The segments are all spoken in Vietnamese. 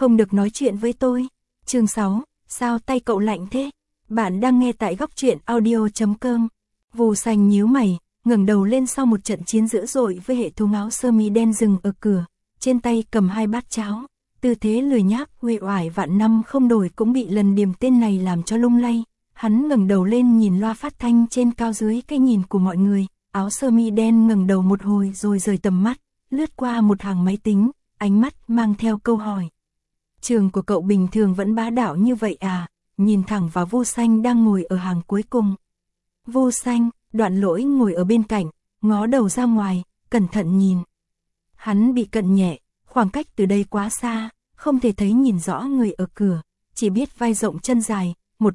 Không được nói chuyện với tôi. Chương 6, sao tay cậu lạnh thế? Bạn đang nghe tại góc truyện audio.com. Vô Xanh nhíu mày, ngẩng đầu lên sau một trận chiến dữ dội với hệ thống áo sơ mi đen dừng ở cửa, trên tay cầm 2 bát cháo, tư thế lười nhác uể oải vạn năm không đổi cũng bị lần điểm tên này làm cho lung lay. Hắn ngẩng đầu lên nhìn loa phát thanh trên cao dưới cái nhìn của mọi người, áo sơ mi đen ngẩng đầu một hồi rồi rời tầm mắt, lướt qua một hàng máy tính, ánh mắt mang theo câu hỏi. Trường của cậu bình thường vẫn bá đạo như vậy à? Nhìn thẳng vào Vô Xanh đang ngồi ở hàng cuối cùng. Vô Xanh, Đoạn Lỗi ngồi ở bên cạnh, ngó đầu ra ngoài, cẩn thận nhìn. Hắn bị cận nhẹ, khoảng cách từ đây quá xa, không thể thấy nhìn rõ người ở cửa, chỉ biết vai rộng chân dài,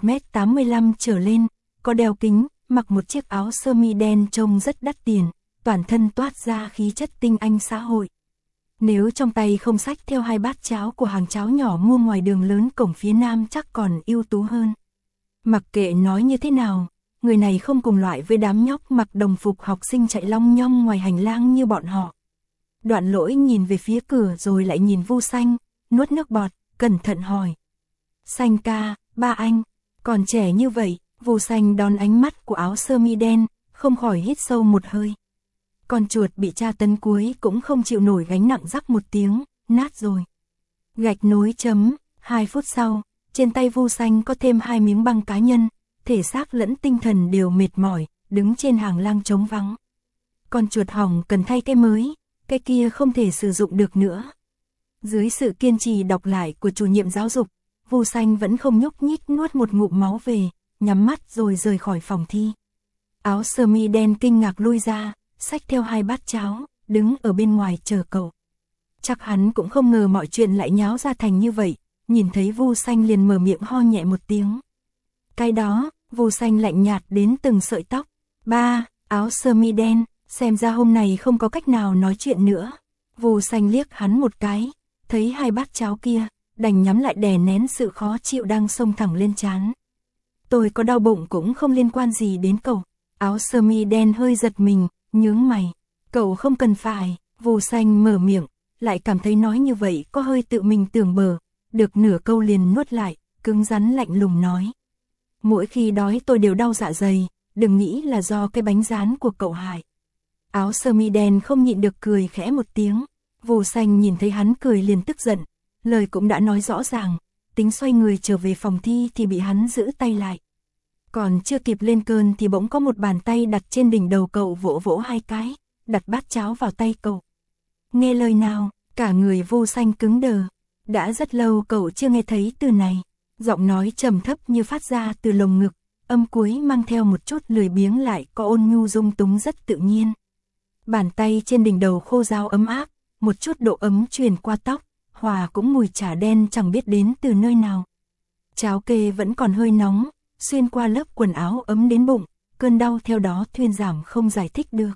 1m85 trở lên, có đeo kính, mặc một chiếc áo sơ mi đen trông rất đắt tiền, toàn thân toát ra khí chất tinh anh xã hội. Nếu trong tay không xách theo 2 bát cháo của hàng cháo nhỏ mua ngoài đường lớn cổng phía nam chắc còn ưu tú hơn. Mặc kệ nói như thế nào, người này không cùng loại với đám nhóc mặc đồng phục học sinh chạy long nhong ngoài hành lang như bọn họ. Đoạn Lỗi nhìn về phía cửa rồi lại nhìn Vô Xanh, nuốt nước bọt, cẩn thận hỏi. Xanh ca, ba anh, còn trẻ như vậy. Vô Xanh đón ánh mắt của áo sơ mi đen, không khỏi hít sâu một hơi. Con chuột bị tra tấn cuối cũng không chịu nổi gánh nặng rắc một tiếng, nát rồi. Gạch nối chấm, 2 phút sau, trên tay Vô Xanh có thêm 2 miếng băng cá nhân, thể xác lẫn tinh thần đều mệt mỏi, đứng trên hàng lang trống vắng. Con chuột hỏng cần thay cái mới, cái kia không thể sử dụng được nữa. Dưới sự kiên trì đọc lại của chủ nhiệm giáo dục, Vô Xanh vẫn không nhúc nhích nuốt một ngụm máu về, nhắm mắt rồi rời khỏi phòng thi. Áo sơ mi đen kinh ngạc lui ra, xách theo 2 bát cháo, đứng ở bên ngoài chờ cậu. Chắc hắn cũng không ngờ mọi chuyện lại nháo ra thành như vậy, nhìn thấy Vô Xanh liền mở miệng ho nhẹ một tiếng. Cái đó, Vô Xanh lạnh nhạt đến từng sợi tóc. Ba, áo sơ mi đen, xem ra hôm nay không có cách nào nói chuyện nữa. Vô Xanh liếc hắn một cái, thấy 2 bát cháo kia, đành nhắm lại đè nén sự khó chịu đang xông thẳng lên trán. Tôi có đau bụng cũng không liên quan gì đến cậu. Áo sơ mi đen hơi giật mình, nhướng mày. Cậu không cần phải. Vô Xanh mở miệng, lại cảm thấy nói như vậy có hơi tự mình tưởng bờ. Được nửa câu liền nuốt lại, cứng rắn lạnh lùng nói. Mỗi khi đói tôi đều đau dạ dày, đừng nghĩ là do cái bánh rán của cậu hại. Áo sơ mi đen không nhịn được cười khẽ một tiếng. Vô Xanh nhìn thấy hắn cười liền tức giận, lời cũng đã nói rõ ràng, tính xoay người trở về phòng thi thì bị hắn giữ tay lại. Còn chưa kịp lên cơn thì bỗng có một bàn tay đặt trên đỉnh đầu cậu vỗ vỗ 2 cái, đặt bát cháo vào tay cậu. Nghe lời nào, cả người Vô Xanh cứng đờ. Đã rất lâu cậu chưa nghe thấy từ này. Giọng nói trầm thấp như phát ra từ lồng ngực, âm cuối mang theo một chút lười biếng lại có ôn nhu dung túng rất tự nhiên. Bàn tay trên đỉnh đầu khô ráo ấm áp, một chút độ ấm truyền qua tóc, hòa cũng mùi chả đen chẳng biết đến từ nơi nào. Cháo kê vẫn còn hơi nóng, xuyên qua lớp quần áo ấm đến bụng, cơn đau theo đó thuyên giảm không giải thích được.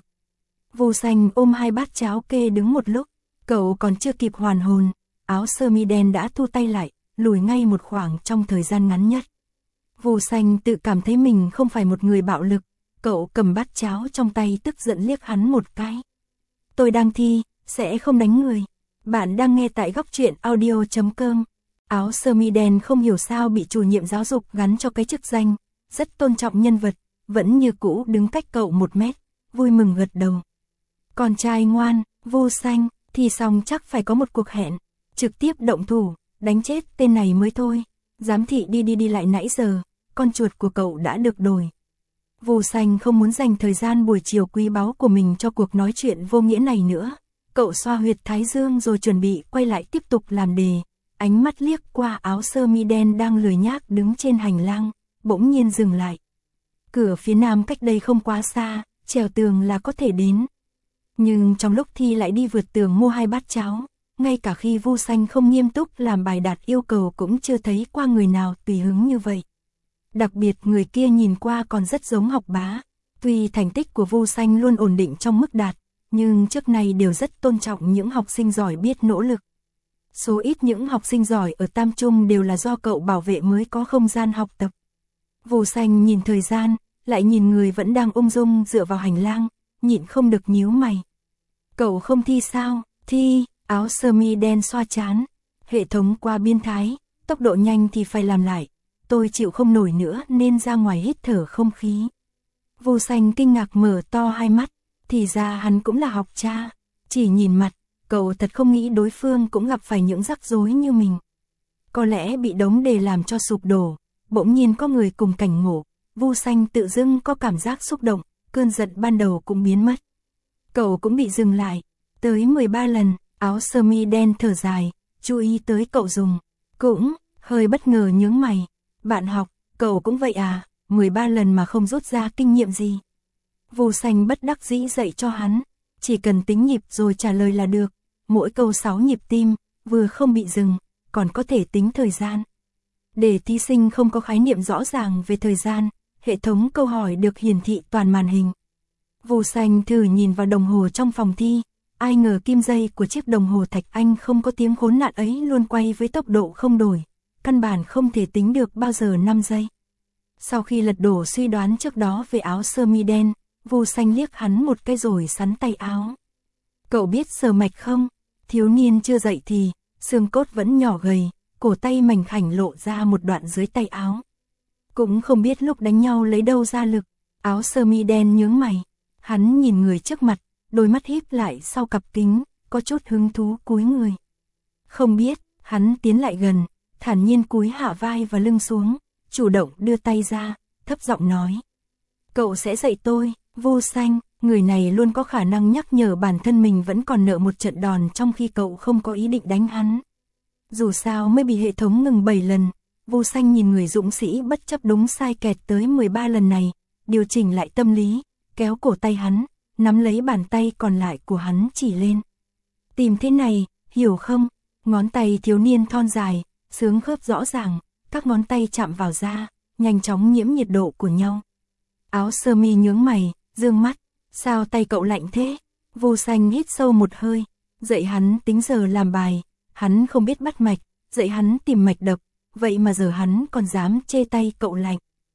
Vô Xanh ôm 2 bát cháo kê đứng một lúc, cậu còn chưa kịp hoàn hồn, áo sơ mi đen đã thu tay lại, lùi ngay một khoảng trong thời gian ngắn nhất. Vô Xanh tự cảm thấy mình không phải một người bạo lực, cậu cầm bát cháo trong tay tức giận liếc hắn một cái. Tôi đang thi, sẽ không đánh người. Bạn đang nghe tại góc truyện audio.com. Áo sơ mi đen không hiểu sao bị chủ nhiệm giáo dục gắn cho cái chức danh, rất tôn trọng nhân vật, vẫn như cũ đứng cách cậu 1 mét, vui mừng gật đầu. Con trai ngoan, Vô Xanh, thì xong chắc phải có một cuộc hẹn, trực tiếp động thủ, đánh chết tên này mới thôi. Giám thị đi lại nãy giờ, con chuột của cậu đã được đổi. Vô Xanh không muốn dành thời gian buổi chiều quý báu của mình cho cuộc nói chuyện vô nghĩa này nữa. Cậu xoa huyệt thái dương rồi chuẩn bị quay lại tiếp tục làm đề. Ánh mắt liếc qua áo sơ mi đen đang lười nhác đứng trên hành lang, bỗng nhiên dừng lại. Cửa phía nam cách đây không quá xa, trèo tường là có thể đến. Nhưng trong lúc thi lại đi vượt tường mua 2 bát cháo, ngay cả khi Vô Xanh không nghiêm túc làm bài đạt yêu cầu cũng chưa thấy qua người nào tùy hứng như vậy. Đặc biệt người kia nhìn qua còn rất giống học bá. Tuy thành tích của Vô Xanh luôn ổn định trong mức đạt, nhưng trước nay đều rất tôn trọng những học sinh giỏi biết nỗ lực. Số ít những học sinh giỏi ở Tam Trung đều là do cậu bảo vệ mới có không gian học tập. Vô Xanh nhìn thời gian, lại nhìn người vẫn đang ung dung dựa vào hành lang, nhịn không được nhíu mày. Cậu không thi sao? Thi, áo sơ mi đen xoa trán. Hệ thống quá biến thái, tốc độ nhanh thì phải làm lại. Tôi chịu không nổi nữa nên ra ngoài hít thở không khí. Vô Xanh kinh ngạc mở to hai mắt, thì ra hắn cũng là học cha. Chỉ nhìn mặt, cậu thật không nghĩ đối phương cũng gặp phải những rắc rối như mình. Có lẽ bị đống đề làm cho sụp đổ, bỗng nhiên có người cùng cảnh ngộ, Vô Xanh tự dưng có cảm giác xúc động, cơn giận ban đầu cũng biến mất. Cậu cũng bị dừng lại, tới 13 lần, áo sơ mi đen thở dài, chú ý tới cậu dùng, cũng hơi bất ngờ nhướng mày. Bạn học, cậu cũng vậy à, 13 lần mà không rút ra kinh nghiệm gì. Vô Xanh bất đắc dĩ dạy cho hắn, chỉ cần tính nhịp rồi trả lời là được, mỗi câu 6 nhịp tim, vừa không bị dừng, còn có thể tính thời gian. Để thí sinh không có khái niệm rõ ràng về thời gian, hệ thống câu hỏi được hiển thị toàn màn hình. Vô Xanh thử nhìn vào đồng hồ trong phòng thi, ai ngờ kim dây của chiếc đồng hồ Thạch Anh không có tiếng khốn nạn ấy luôn quay với tốc độ không đổi, căn bản không thể tính được bao giờ 5 giây. Sau khi lật đổ suy đoán trước đó về áo sơ mi đen, Vô Xanh liếc hắn một cái rồi sắn tay áo. Cậu biết sờ mạch không? Thiếu niên chưa dậy thì, xương cốt vẫn nhỏ gầy, cổ tay mảnh khảnh lộ ra một đoạn dưới tay áo. Cũng không biết lúc đánh nhau lấy đâu ra lực, áo sơ mi đen nhướng mày. Hắn nhìn người trước mặt, đôi mắt híp lại sau cặp kính, có chút hứng thú cúi người. Không biết, hắn tiến lại gần, thản nhiên cúi hạ vai và lưng xuống, chủ động đưa tay ra, thấp giọng nói. Cậu sẽ dạy tôi. Vô Xanh, người này luôn có khả năng nhắc nhở bản thân mình vẫn còn nợ một trận đòn trong khi cậu không có ý định đánh hắn. Dù sao mới bị hệ thống ngừng 7 lần, Vô Xanh nhìn người dũng sĩ bất chấp đúng sai kẹt tới 13 lần này, điều chỉnh lại tâm lý, kéo cổ tay hắn, nắm lấy bàn tay còn lại của hắn chỉ lên. Tìm thế này, hiểu không? Ngón tay thiếu niên thon dài, xương khớp rõ ràng, các ngón tay chạm vào da, nhanh chóng nhiễm nhiệt độ của nhau. Áo sơ mi nhướng mày, dương mắt, sao tay cậu lạnh thế? Vô Xanh hít sâu một hơi, dạy hắn tính giờ làm bài, hắn không biết bắt mạch, dạy hắn tìm mạch đập, vậy mà giờ hắn còn dám chê tay cậu lạnh.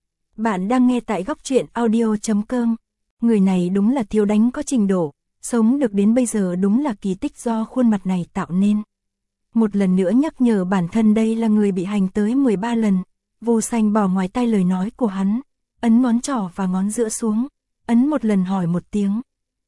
Bạn đang nghe tại góc truyện audio.com, người này đúng là thiếu đánh có trình độ, sống được đến bây giờ đúng là kỳ tích do khuôn mặt này tạo nên. Một lần nữa nhắc nhở bản thân đây là người bị hành tới 13 lần, Vô Xanh bỏ ngoài tai lời nói của hắn, ấn ngón trỏ và ngón giữa xuống, ấn một lần hỏi một tiếng.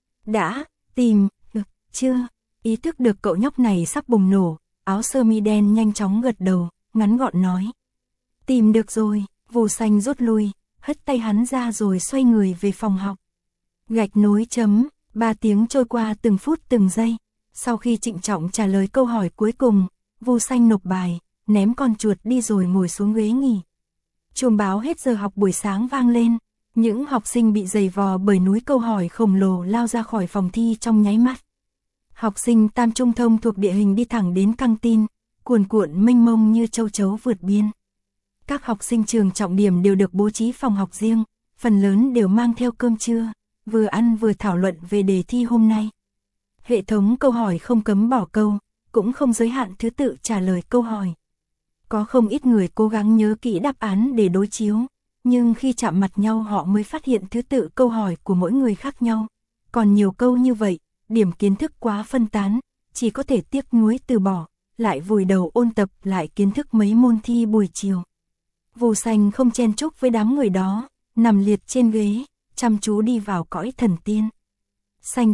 Đã, tìm, được, chưa? Ý thức được cậu nhóc này sắp bùng nổ, áo sơ mi đen nhanh chóng gật đầu, ngắn gọn nói. Tìm được rồi, Vô Xanh rút lui, hất tay hắn ra rồi xoay người về phòng học. Gạch nối chấm, 3 tiếng trôi qua từng phút từng giây, sau khi trịnh trọng trả lời câu hỏi cuối cùng, Vô Xanh nộp bài, ném con chuột đi rồi ngồi xuống ghế nghỉ. Chuông báo hết giờ học buổi sáng vang lên, những học sinh bị giày vò bởi núi câu hỏi khổng lồ lao ra khỏi phòng thi trong nháy mắt. Học sinh Tam Trung Thông thuộc địa hình đi thẳng đến căng tin, cuồn cuộn mênh mông như châu chấu vượt biên. Các học sinh trường trọng điểm đều được bố trí phòng học riêng, phần lớn đều mang theo cơm trưa, vừa ăn vừa thảo luận về đề thi hôm nay. Hệ thống câu hỏi không cấm bỏ câu, cũng không giới hạn thứ tự trả lời câu hỏi. Có không ít người cố gắng nhớ kỹ đáp án để đối chiếu, nhưng khi chạm mặt nhau họ mới phát hiện thứ tự câu hỏi của mỗi người khác nhau. Còn nhiều câu như vậy, điểm kiến thức quá phân tán, chỉ có thể tiếc nuối từ bỏ, lại vùi đầu ôn tập lại kiến thức mấy môn thi buổi chiều. Vô Xanh không chen chúc với đám người đó, nằm liệt trên ghế, chăm chú đi vào cõi thần tiên. Xanh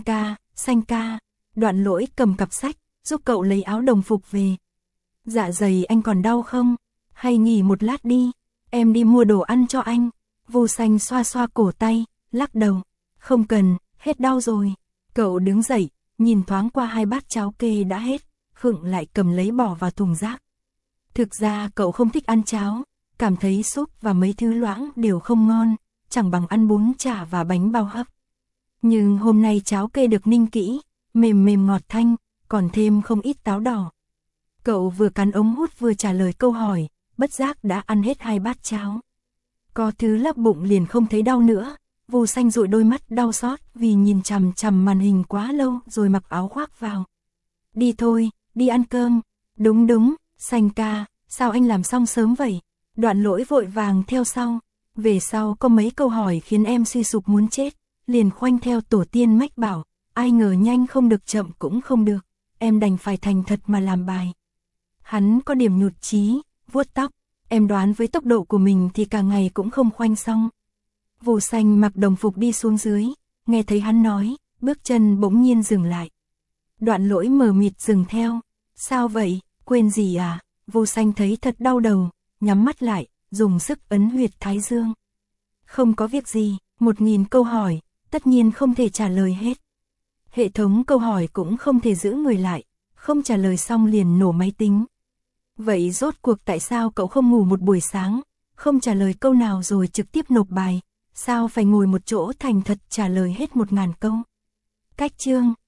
ca, Đoạn Lỗi cầm cặp sách, giúp cậu lấy áo đồng phục về. Dạ dày anh còn đau không? Hay nghỉ một lát đi, em đi mua đồ ăn cho anh. Vô Xanh xoa xoa cổ tay, lắc đầu. Không cần, hết đau rồi. Cậu đứng dậy, nhìn thoáng qua 2 bát cháo kê đã hết, khựng lại cầm lấy bỏ vào thùng rác. Thực ra cậu không thích ăn cháo, cảm thấy súp và mấy thứ loãng đều không ngon, chẳng bằng ăn bún chả và bánh bao hấp. Nhưng hôm nay cháo kê được ninh kỹ, mềm mềm ngọt thanh, còn thêm không ít táo đỏ. Cậu vừa cắn ống hút vừa trả lời câu hỏi, bất giác đã ăn hết 2 bát cháo. Có thứ lấp bụng liền không thấy đau nữa, Vô Xanh dụi đôi mắt đau xót vì nhìn chằm chằm màn hình quá lâu rồi mặc áo khoác vào. Đi thôi, đi ăn cơm. Đúng, Xanh ca, sao anh làm xong sớm vậy? Đoạn Lỗi vội vàng theo sau. Về sau có mấy câu hỏi khiến em suy sụp muốn chết, liền khoanh theo tổ tiên mách bảo, ai ngờ nhanh không được chậm cũng không được, em đành phải thành thật mà làm bài. Hắn có điểm nhụt chí, vuốt tóc, em đoán với tốc độ của mình thì cả ngày cũng không khoanh xong. Vô Xanh mặc đồng phục đi xuống dưới, nghe thấy hắn nói, bước chân bỗng nhiên dừng lại. Đoạn Lỗi mờ mịt dừng theo, sao vậy, quên gì à? Vô Xanh thấy thật đau đầu, nhắm mắt lại, dùng sức ấn huyệt thái dương. Không có việc gì, 1000 câu hỏi, tất nhiên không thể trả lời hết. Hệ thống câu hỏi cũng không thể giữ người lại, không trả lời xong liền nổ máy tính. Vậy rốt cuộc tại sao cậu không ngủ một buổi sáng, không trả lời câu nào rồi trực tiếp nộp bài, sao phải ngồi một chỗ thành thật trả lời hết 1000 câu? Cách chương